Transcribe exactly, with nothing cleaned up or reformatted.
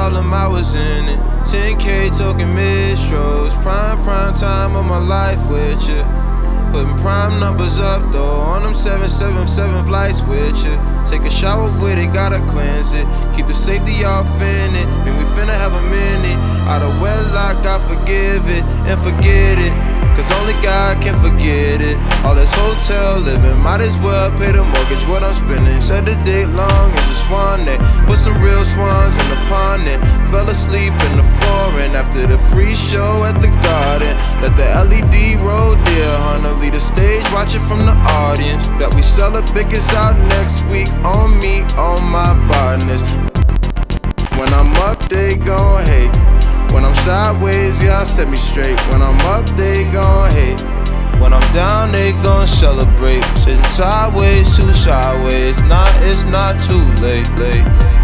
all them hours in it. ten K talking mid-strokes. Prime, prime time of my life with you. Putting prime numbers up though on them seven seven seven flights with you. Take a shower with it, gotta cleanse it. Keep the safety off in it. Mean we finna have a minute. Out of wedlock, I forgive it and forget it. Cause only God can forget it. All this hotel living, might as well pay the mortgage what I'm spending. Said the day long as a swan net. Put some real swans in the pond net. Fell asleep in the foreign after the free show at the garden. Let the L E D roll dear hunter lead the stage, watch it from the audience. Bet we sell the biggest out next week. On me, on my partners. When I'm up, they gon' hate. When I'm sideways, yeah, set me straight. When I'm up, they gon' hate. When I'm down, they gon' celebrate. Sitting sideways, too sideways. Nah, it's not too late, late.